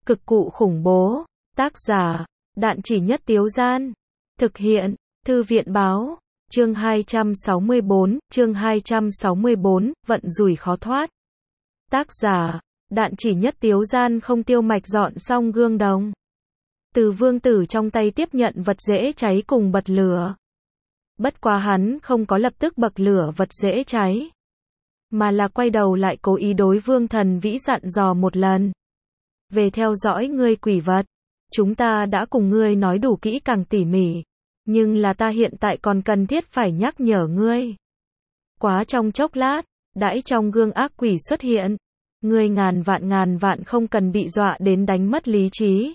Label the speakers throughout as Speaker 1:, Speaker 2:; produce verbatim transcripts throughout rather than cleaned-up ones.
Speaker 1: Cực cụ khủng bố. Tác giả, Đạn Chỉ Nhất Tiếu Gian. Thực hiện, Thư viện báo. Chương hai trăm sáu mươi bốn, chương hai trăm sáu mươi bốn, vận rủi khó thoát. Tác giả, Đạn Chỉ Nhất Tiếu Gian. Không Tiêu Mạch dọn xong gương đồng. Từ Vương Tử trong tay tiếp nhận vật dễ cháy cùng bật lửa. Bất quá hắn không có lập tức bật lửa vật dễ cháy, mà là quay đầu lại cố ý đối Vương Thần Vĩ dặn dò một lần. Về theo dõi ngươi quỷ vật. Chúng ta đã cùng ngươi nói đủ kỹ càng tỉ mỉ, nhưng là ta hiện tại còn cần thiết phải nhắc nhở ngươi. Quá trong chốc lát, đãi trong gương ác quỷ xuất hiện, ngươi ngàn vạn ngàn vạn không cần bị dọa đến đánh mất lý trí.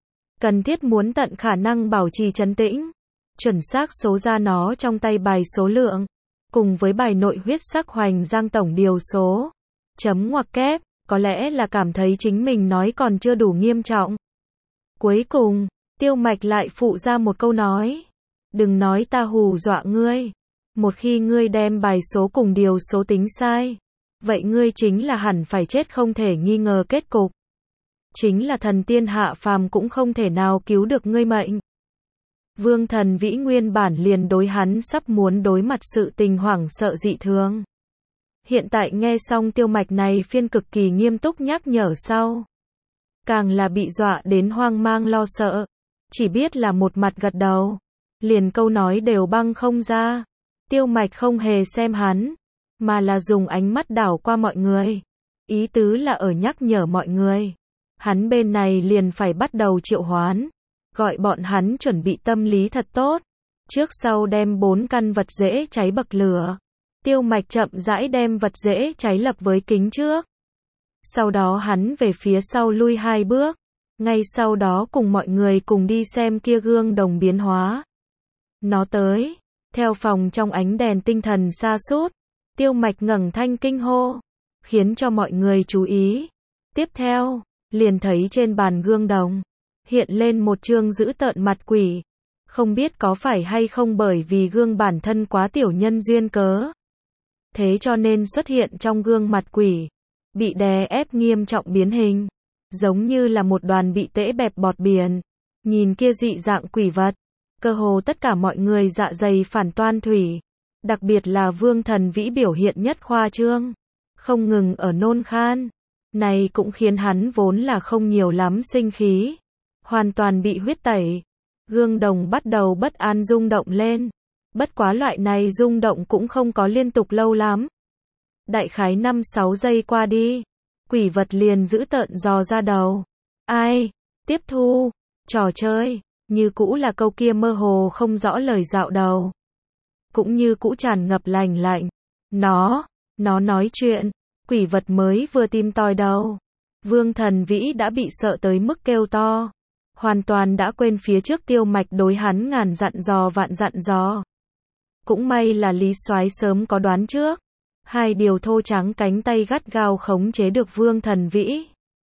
Speaker 1: Cần thiết muốn tận khả năng bảo trì trấn tĩnh, chuẩn xác số ra nó trong tay bài số lượng, cùng với bài nội huyết sắc hoành giang tổng điều số. Chấm ngoặc kép, có lẽ là cảm thấy chính mình nói còn chưa đủ nghiêm trọng. Cuối cùng, Tiêu Mạch lại phụ ra một câu nói. Đừng nói ta hù dọa ngươi. Một khi ngươi đem bài số cùng điều số tính sai, vậy ngươi chính là hẳn phải chết không thể nghi ngờ kết cục. Chính là thần tiên hạ phàm cũng không thể nào cứu được ngươi mệnh. Vương Thần Vĩ nguyên bản liền đối hắn sắp muốn đối mặt sự tình hoảng sợ dị thường. Hiện tại nghe xong Tiêu Mạch này phiên cực kỳ nghiêm túc nhắc nhở sau, càng là bị dọa đến hoang mang lo sợ, chỉ biết là một mặt gật đầu, liền câu nói đều băng không ra. Tiêu Mạch không hề xem hắn, mà là dùng ánh mắt đảo qua mọi người, ý tứ là ở nhắc nhở mọi người. Hắn bên này liền phải bắt đầu triệu hoán, gọi bọn hắn chuẩn bị tâm lý thật tốt, trước sau đem bốn căn vật dễ cháy bậc lửa. Tiêu Mạch chậm rãi đem vật dễ cháy lập với kính trước. Sau đó hắn về phía sau lui hai bước, ngay sau đó cùng mọi người cùng đi xem kia gương đồng biến hóa. Nó tới, theo phòng trong ánh đèn tinh thần sa sút, Tiêu Mạch ngẩng thanh kinh hô, khiến cho mọi người chú ý. Tiếp theo, liền thấy trên bàn gương đồng hiện lên một trương dữ tợn mặt quỷ. Không biết có phải hay không bởi vì gương bản thân quá tiểu nhân duyên cớ, thế cho nên xuất hiện trong gương mặt quỷ bị đè ép nghiêm trọng biến hình, giống như là một đoàn bị tễ bẹp bọt biển. Nhìn kia dị dạng quỷ vật, cơ hồ tất cả mọi người dạ dày phản toan thủy, đặc biệt là Vương Thần Vĩ biểu hiện nhất khoa trương, không ngừng ở nôn khan. Này cũng khiến hắn vốn là không nhiều lắm sinh khí, hoàn toàn bị huyết tẩy. Gương đồng bắt đầu bất an rung động lên. Bất quá loại này rung động cũng không có liên tục lâu lắm. Đại khái năm sáu giây qua đi, quỷ vật liền giữ tợn dò ra đầu. Ai? Tiếp thu. Trò chơi. Như cũ là câu kia mơ hồ không rõ lời dạo đầu. Cũng như cũ tràn ngập lành lạnh. Nó, nó nói chuyện. Quỷ vật mới vừa tìm tòi đầu. Vương Thần Vĩ đã bị sợ tới mức kêu to. Hoàn toàn đã quên phía trước Tiêu Mạch đối hắn ngàn dặn dò vạn dặn dò. Cũng may là Lý Soái sớm có đoán trước. Hai điều thô trắng cánh tay gắt gao khống chế được Vương Thần Vĩ.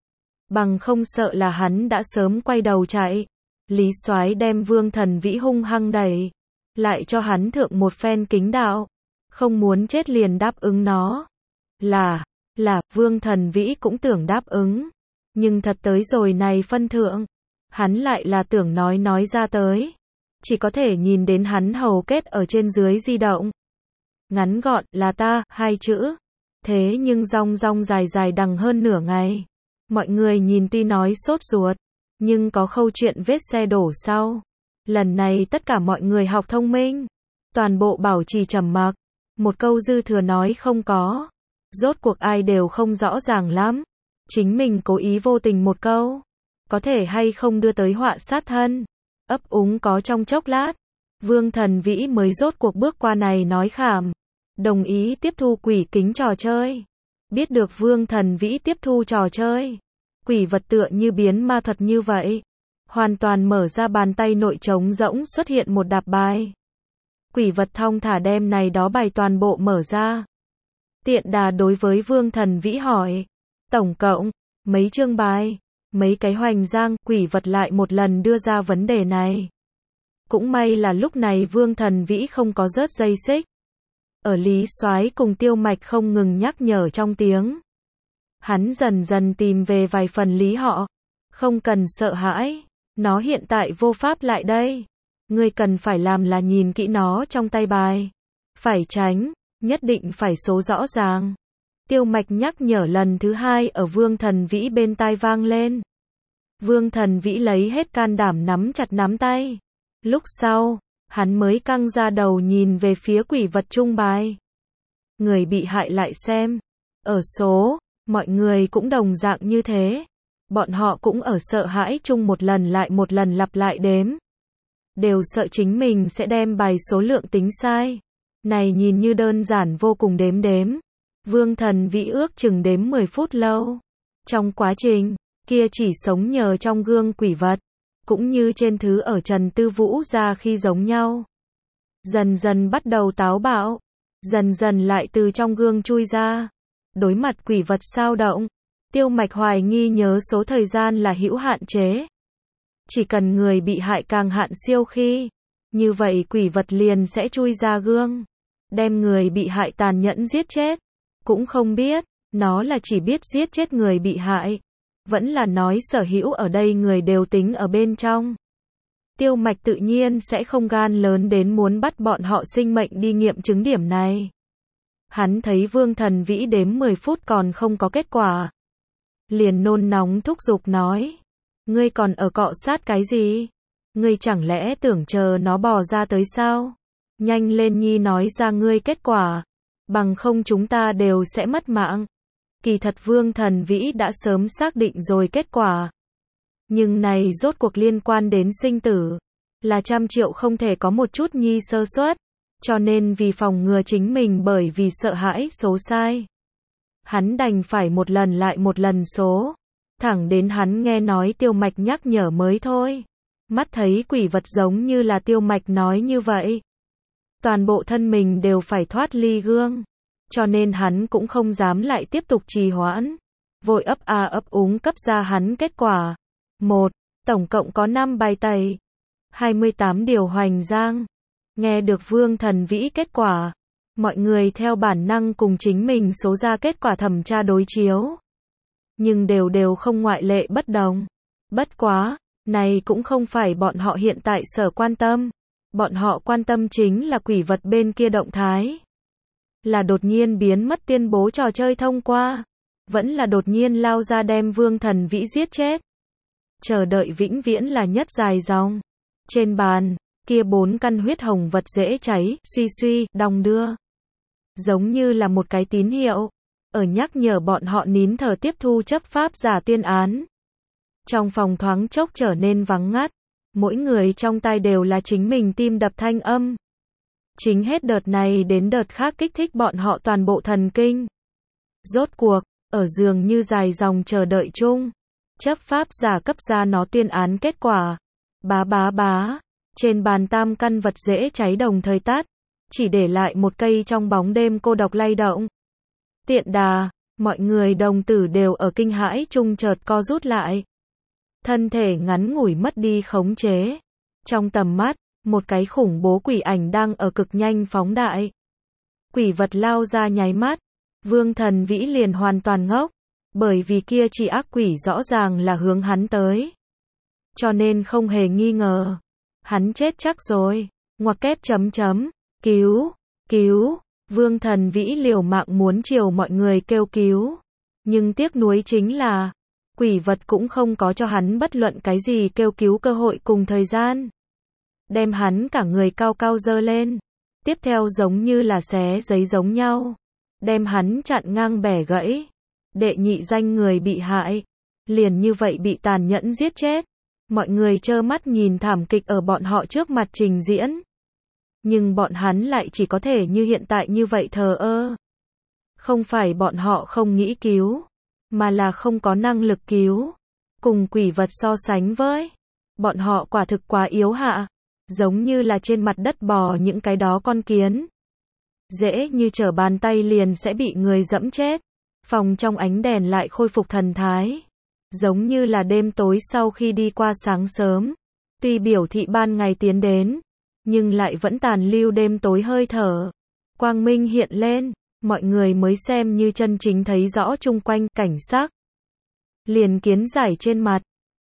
Speaker 1: Bằng không sợ là hắn đã sớm quay đầu chạy. Lý Soái đem Vương Thần Vĩ hung hăng đẩy, lại cho hắn thượng một phen kính đạo. Không muốn chết liền đáp ứng nó. Là, là, Vương Thần Vĩ cũng tưởng đáp ứng. Nhưng thật tới rồi này phân thượng, hắn lại là tưởng nói nói ra tới. Chỉ có thể nhìn đến hắn hầu kết ở trên dưới di động. Ngắn gọn là ta, hai chữ. Thế nhưng rong rong dài dài đằng hơn nửa ngày. Mọi người nhìn tuy nói sốt ruột, nhưng có khâu chuyện vết xe đổ sau. Lần này tất cả mọi người học thông minh, toàn bộ bảo trì trầm mặc, một câu dư thừa nói không có. Rốt cuộc ai đều không rõ ràng lắm. Chính mình cố ý vô tình một câu, có thể hay không đưa tới họa sát thân. Ấp úng có trong chốc lát, Vương Thần Vĩ mới rốt cuộc bước qua này nói khảm, đồng ý tiếp thu quỷ kính trò chơi. Biết được Vương Thần Vĩ tiếp thu trò chơi, quỷ vật tựa như biến ma thuật như vậy, hoàn toàn mở ra bàn tay nội trống rỗng xuất hiện một đạp bài. Quỷ vật thong thả đem này đó bài toàn bộ mở ra. Tiện đà đối với Vương Thần Vĩ hỏi, tổng cộng, mấy chương bài, mấy cái hoành giang. Quỷ vật lại một lần đưa ra vấn đề này. Cũng may là lúc này Vương Thần Vĩ không có rớt dây xích. Ở Lý Soái cùng Tiêu Mạch không ngừng nhắc nhở trong tiếng, hắn dần dần tìm về vài phần lý họ. Không cần sợ hãi, nó hiện tại vô pháp lại đây. Ngươi cần phải làm là nhìn kỹ nó trong tay bài. Phải tránh, nhất định phải số rõ ràng. Tiêu Mạch nhắc nhở lần thứ hai ở Vương Thần Vĩ bên tai vang lên. Vương Thần Vĩ lấy hết can đảm nắm chặt nắm tay. Lúc sau, hắn mới căng ra đầu nhìn về phía quỷ vật trung bài. Người bị hại lại xem. Ở số, mọi người cũng đồng dạng như thế. Bọn họ cũng ở sợ hãi chung một lần lại một lần lặp lại đếm. Đều sợ chính mình sẽ đem bài số lượng tính sai. Này nhìn như đơn giản vô cùng đếm đếm. Vương Thần Vĩ ước chừng đếm mười phút lâu. Trong quá trình, kia chỉ sống nhờ trong gương quỷ vật. Cũng như trên thứ ở Trần Tư Vũ ra khi giống nhau. Dần dần bắt đầu táo bạo. Dần dần lại từ trong gương chui ra. Đối mặt quỷ vật sao động. Tiêu Mạch hoài nghi nhớ số thời gian là hữu hạn chế. Chỉ cần người bị hại càng hạn siêu khi. Như vậy quỷ vật liền sẽ chui ra gương. Đem người bị hại tàn nhẫn giết chết. Cũng không biết, nó là chỉ biết giết chết người bị hại. Vẫn là nói sở hữu ở đây người đều tính ở bên trong. Tiêu Mạch tự nhiên sẽ không gan lớn đến muốn bắt bọn họ sinh mệnh đi nghiệm chứng điểm này. Hắn thấy Vương Thần Vĩ đếm mười phút còn không có kết quả. Liền nôn nóng thúc giục nói. Ngươi còn ở cọ sát cái gì? Ngươi chẳng lẽ tưởng chờ nó bò ra tới sao? Nhanh lên nhi nói ra ngươi kết quả. Bằng không chúng ta đều sẽ mất mạng. Kỳ thật Vương Thần Vĩ đã sớm xác định rồi kết quả. Nhưng này rốt cuộc liên quan đến sinh tử. Là trăm triệu không thể có một chút nhi sơ suất. Cho nên vì phòng ngừa chính mình bởi vì sợ hãi số sai. Hắn đành phải một lần lại một lần số. Thẳng đến hắn nghe nói Tiêu Mạch nhắc nhở mới thôi. Mắt thấy quỷ vật giống như là Tiêu Mạch nói như vậy. Toàn bộ thân mình đều phải thoát ly gương. Cho nên hắn cũng không dám lại tiếp tục trì hoãn. Vội ấp a ấp úng cấp ra hắn kết quả. một. Tổng cộng có năm bài tẩy. hai mươi tám điều hoành giang. Nghe được Vương Thần Vĩ kết quả. Mọi người theo bản năng cùng chính mình số ra kết quả thẩm tra đối chiếu. Nhưng đều đều không ngoại lệ bất đồng. Bất quá, này cũng không phải bọn họ hiện tại sở quan tâm. Bọn họ quan tâm chính là quỷ vật bên kia động thái. Là đột nhiên biến mất tuyên bố trò chơi thông qua. Vẫn là đột nhiên lao ra đem Vương Thần Vĩ giết chết. Chờ đợi vĩnh viễn là nhất dài dòng. Trên bàn, kia bốn căn huyết hồng vật dễ cháy, suy suy, đong đưa. Giống như là một cái tín hiệu. Ở nhắc nhở bọn họ nín thở tiếp thu chấp pháp giả tuyên án. Trong phòng thoáng chốc trở nên vắng ngắt. Mỗi người trong tai đều là chính mình tim đập thanh âm. Chính hết đợt này đến đợt khác kích thích bọn họ toàn bộ thần kinh. Rốt cuộc, ở giường như dài dòng chờ đợi chung. Chấp pháp giả cấp ra nó tuyên án kết quả. Bá bá bá. Trên bàn tam căn vật dễ cháy đồng thời tắt. Chỉ để lại một cây trong bóng đêm cô độc lay động. Tiện đà, mọi người đồng tử đều ở kinh hãi chung chợt co rút lại. Thân thể ngắn ngủi mất đi khống chế. Trong tầm mắt, một cái khủng bố quỷ ảnh đang ở cực nhanh phóng đại. Quỷ vật lao ra nháy mắt. Vương Thần Vĩ liền hoàn toàn ngốc. Bởi vì kia chỉ ác quỷ rõ ràng là hướng hắn tới. Cho nên không hề nghi ngờ. Hắn chết chắc rồi. Ngoặc kép chấm chấm. Cứu, cứu. Vương Thần Vĩ liều mạng muốn chiều mọi người kêu cứu. Nhưng tiếc nuối chính là, quỷ vật cũng không có cho hắn bất luận cái gì kêu cứu cơ hội cùng thời gian. Đem hắn cả người cao cao dơ lên. Tiếp theo giống như là xé giấy giống nhau. Đem hắn chặn ngang bẻ gãy. Đệ nhị danh người bị hại. Liền như vậy bị tàn nhẫn giết chết. Mọi người trơ mắt nhìn thảm kịch ở bọn họ trước mặt trình diễn. Nhưng bọn hắn lại chỉ có thể như hiện tại như vậy thờ ơ. Không phải bọn họ không nghĩ cứu, mà là không có năng lực cứu. Cùng quỷ vật so sánh với, bọn họ quả thực quá yếu hạ. Giống như là trên mặt đất bò những cái đó con kiến. Dễ như trở bàn tay liền sẽ bị người dẫm chết. Phòng trong ánh đèn lại khôi phục thần thái. Giống như là đêm tối sau khi đi qua sáng sớm. Tuy biểu thị ban ngày tiến đến, nhưng lại vẫn tàn lưu đêm tối hơi thở. Quang minh hiện lên, mọi người mới xem như chân chính thấy rõ chung quanh cảnh sắc. Liền kiến giải trên mặt,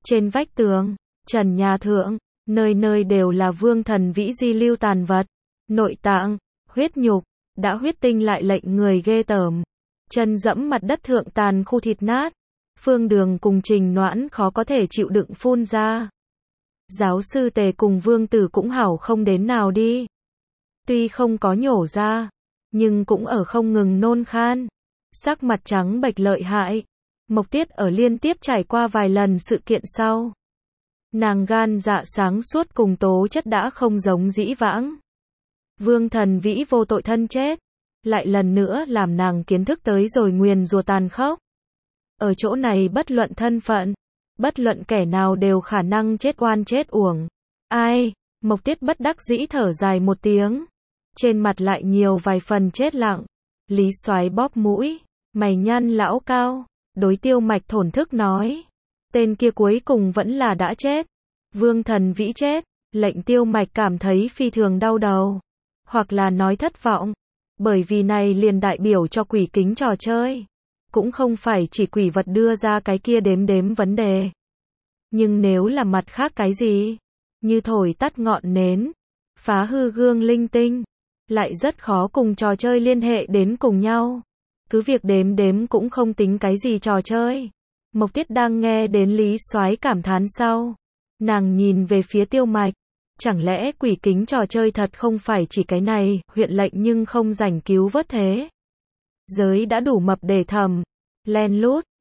Speaker 1: Trên vách tường, trần nhà thượng, nơi nơi đều là Vương Thần Vĩ di lưu tàn vật, nội tạng, huyết nhục, đã huyết tinh lại lệnh người ghê tởm. Chân dẫm mặt đất thượng tàn khu thịt nát. Phương Đường cùng Trình Noãn khó có thể chịu đựng phun ra. Giáo sư Tề cùng Vương Tử cũng hảo không đến nào đi. Tuy không có nhổ ra, nhưng cũng ở không ngừng nôn khan. Sắc mặt trắng bệch lợi hại. Mộc Tiết ở liên tiếp trải qua vài lần sự kiện sau. Nàng gan dạ sáng suốt cùng tố chất đã không giống dĩ vãng. Vương Thần Vĩ vô tội thân chết. Lại lần nữa làm nàng kiến thức tới rồi nguyền rủa tàn khốc. Ở chỗ này bất luận thân phận, bất luận kẻ nào đều khả năng chết oan chết uổng. Ai? Mộc Tiết bất đắc dĩ thở dài một tiếng. Trên mặt lại nhiều vài phần chết lặng. Lý Soái bóp mũi, mày nhăn lão cao, đối Tiêu Mạch thổn thức nói. Tên kia cuối cùng vẫn là đã chết. Vương Thần Vĩ chết, lệnh Tiêu Mạch cảm thấy phi thường đau đầu. Hoặc là nói thất vọng. Bởi vì này liền đại biểu cho quỷ kính trò chơi. Cũng không phải chỉ quỷ vật đưa ra cái kia đếm đếm vấn đề. Nhưng nếu là mặt khác cái gì, như thổi tắt ngọn nến, phá hư gương linh tinh, lại rất khó cùng trò chơi liên hệ đến cùng nhau. Cứ việc đếm đếm cũng không tính cái gì trò chơi. Mộc Tiết đang nghe đến Lý Soái cảm thán sau. Nàng nhìn về phía Tiêu Mạch. Chẳng lẽ quỷ kính trò chơi thật không phải chỉ cái này, huyện lệnh nhưng không rảnh cứu vớt thế. Giới đã đủ mập để thầm, len lút,